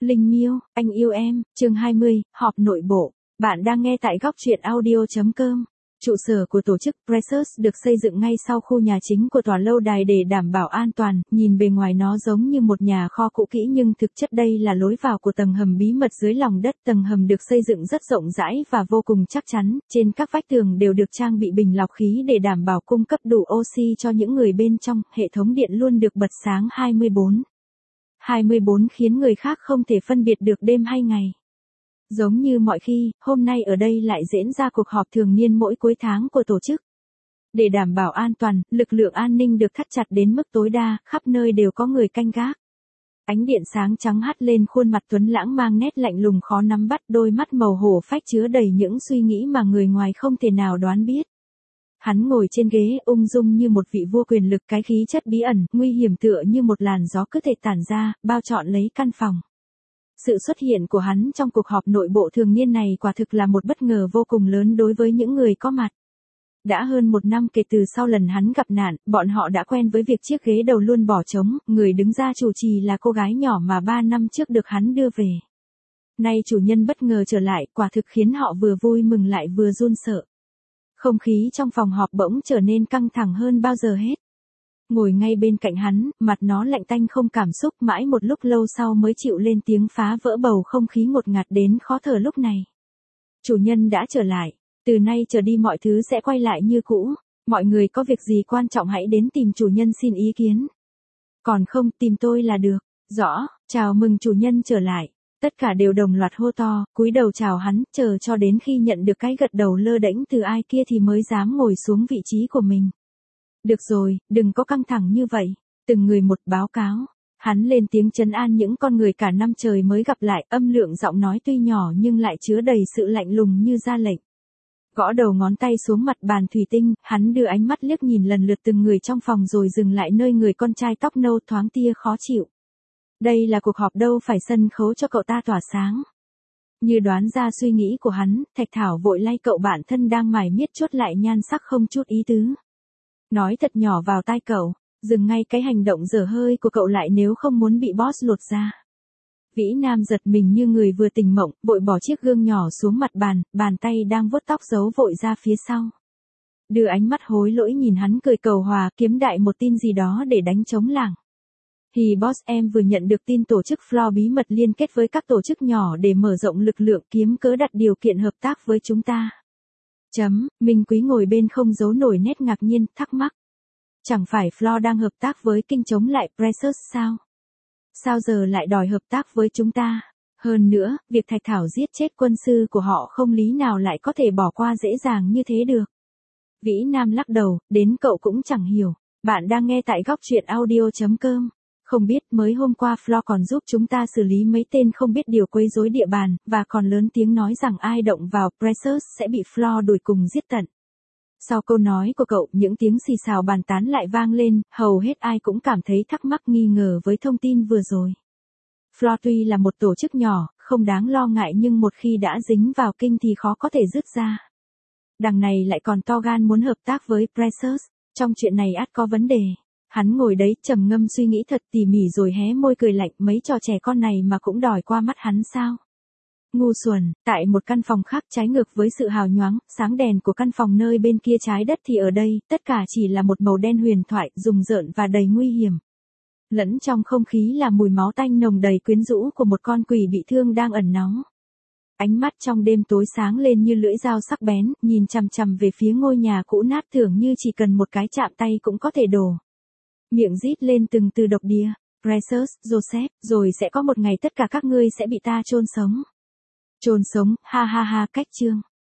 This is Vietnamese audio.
Linh Miêu, anh yêu em, chương 20, họp nội bộ. Bạn đang nghe tại góc truyện audio.com. Trụ sở của tổ chức Precious được xây dựng ngay sau khu nhà chính của tòa lâu đài để đảm bảo an toàn, nhìn bề ngoài nó giống như một nhà kho cũ kỹ nhưng thực chất đây là lối vào của tầng hầm bí mật dưới lòng đất. Tầng hầm được xây dựng rất rộng rãi và vô cùng chắc chắn, trên các vách tường đều được trang bị bình lọc khí để đảm bảo cung cấp đủ oxy cho những người bên trong, hệ thống điện luôn được bật sáng 24/24 khiến người khác không thể phân biệt được đêm hay ngày. Giống như mọi khi, hôm nay ở đây lại diễn ra cuộc họp thường niên mỗi cuối tháng của tổ chức. Để đảm bảo an toàn, lực lượng an ninh được thắt chặt đến mức tối đa, khắp nơi đều có người canh gác. Ánh điện sáng trắng hắt lên khuôn mặt tuấn lãng mang nét lạnh lùng khó nắm bắt, đôi mắt màu hổ phách chứa đầy những suy nghĩ mà người ngoài không thể nào đoán biết. Hắn ngồi trên ghế ung dung như một vị vua quyền lực, cái khí chất bí ẩn, nguy hiểm tựa như một làn gió cứ thể tản ra, bao trọn lấy căn phòng. Sự xuất hiện của hắn trong cuộc họp nội bộ thường niên này quả thực là một bất ngờ vô cùng lớn đối với những người có mặt. Đã hơn 1 năm kể từ sau lần hắn gặp nạn, bọn họ đã quen với việc chiếc ghế đầu luôn bỏ trống, người đứng ra chủ trì là cô gái nhỏ mà 3 năm trước được hắn đưa về. Nay chủ nhân bất ngờ trở lại, quả thực khiến họ vừa vui mừng lại vừa run sợ. Không khí trong phòng họp bỗng trở nên căng thẳng hơn bao giờ hết. Ngồi ngay bên cạnh hắn, mặt nó lạnh tanh không cảm xúc, mãi một lúc lâu sau mới chịu lên tiếng phá vỡ bầu không khí ngột ngạt đến khó thở lúc này. Chủ nhân đã trở lại, từ nay trở đi mọi thứ sẽ quay lại như cũ, mọi người có việc gì quan trọng hãy đến tìm chủ nhân xin ý kiến. Còn không, tìm tôi là được. Rõ, chào mừng chủ nhân trở lại. Tất cả đều đồng loạt hô to, cúi đầu chào hắn, chờ cho đến khi nhận được cái gật đầu lơ đễnh từ ai kia thì mới dám ngồi xuống vị trí của mình. Được rồi, đừng có căng thẳng như vậy. Từng người một báo cáo. Hắn lên tiếng trấn an những con người cả năm trời mới gặp lại, âm lượng giọng nói tuy nhỏ nhưng lại chứa đầy sự lạnh lùng như ra lệnh. Gõ đầu ngón tay xuống mặt bàn thủy tinh, hắn đưa ánh mắt liếc nhìn lần lượt từng người trong phòng rồi dừng lại nơi người con trai tóc nâu thoáng tia khó chịu. Đây là cuộc họp đâu phải sân khấu cho cậu ta tỏa sáng. Như đoán ra suy nghĩ của hắn, Thạch Thảo vội lay cậu bạn thân đang mải miết chốt lại nhan sắc không chút ý tứ. Nói thật nhỏ vào tai cậu, dừng ngay cái hành động dở hơi của cậu lại nếu không muốn bị boss lột ra. Vĩ Nam giật mình như người vừa tỉnh mộng, vội bỏ chiếc gương nhỏ xuống mặt bàn, bàn tay đang vuốt tóc giấu vội ra phía sau. Đưa ánh mắt hối lỗi nhìn hắn cười cầu hòa, kiếm đại một tin gì đó để đánh trống lảng. Thì boss em vừa nhận được tin tổ chức Floor bí mật liên kết với các tổ chức nhỏ để mở rộng lực lượng, kiếm cớ đặt điều kiện hợp tác với chúng ta. Minh Quý ngồi bên không giấu nổi nét ngạc nhiên, thắc mắc. Chẳng phải Floor đang hợp tác với Kinh chống lại Precious sao? Sao giờ lại đòi hợp tác với chúng ta? Hơn nữa, việc Thạch Thảo giết chết quân sư của họ không lý nào lại có thể bỏ qua dễ dàng như thế được. Vĩ Nam lắc đầu, đến cậu cũng chẳng hiểu. Bạn đang nghe tại góc truyện audio.com. Không biết mới hôm qua Floor còn giúp chúng ta xử lý mấy tên không biết điều quấy rối địa bàn, và còn lớn tiếng nói rằng ai động vào Precious sẽ bị Floor đuổi cùng giết tận. Sau câu nói của cậu, những tiếng xì xào bàn tán lại vang lên, hầu hết ai cũng cảm thấy thắc mắc nghi ngờ với thông tin vừa rồi. Floor tuy là một tổ chức nhỏ, không đáng lo ngại nhưng một khi đã dính vào Kinh thì khó có thể dứt ra. Đằng này lại còn to gan muốn hợp tác với Precious, trong chuyện này ắt có vấn đề. Hắn ngồi đấy trầm ngâm suy nghĩ thật tỉ mỉ rồi hé môi cười lạnh, mấy trò trẻ con này mà cũng đòi qua mắt hắn sao? Ngu xuẩn. Tại một căn phòng khác trái ngược với sự hào nhoáng, sáng đèn của căn phòng nơi bên kia trái đất thì ở đây, tất cả chỉ là một màu đen huyền thoại, rùng rợn và đầy nguy hiểm. Lẫn trong không khí là mùi máu tanh nồng đầy quyến rũ của một con quỷ bị thương đang ẩn náu. Ánh mắt trong đêm tối sáng lên như lưỡi dao sắc bén, nhìn chằm chằm về phía ngôi nhà cũ nát tưởng như chỉ cần một cái chạm tay cũng có thể đổ. Miệng rít lên từng từ độc địa. Precious, Joseph, rồi sẽ có một ngày tất cả các ngươi sẽ bị ta chôn sống. Chôn sống, ha ha ha, cách chương.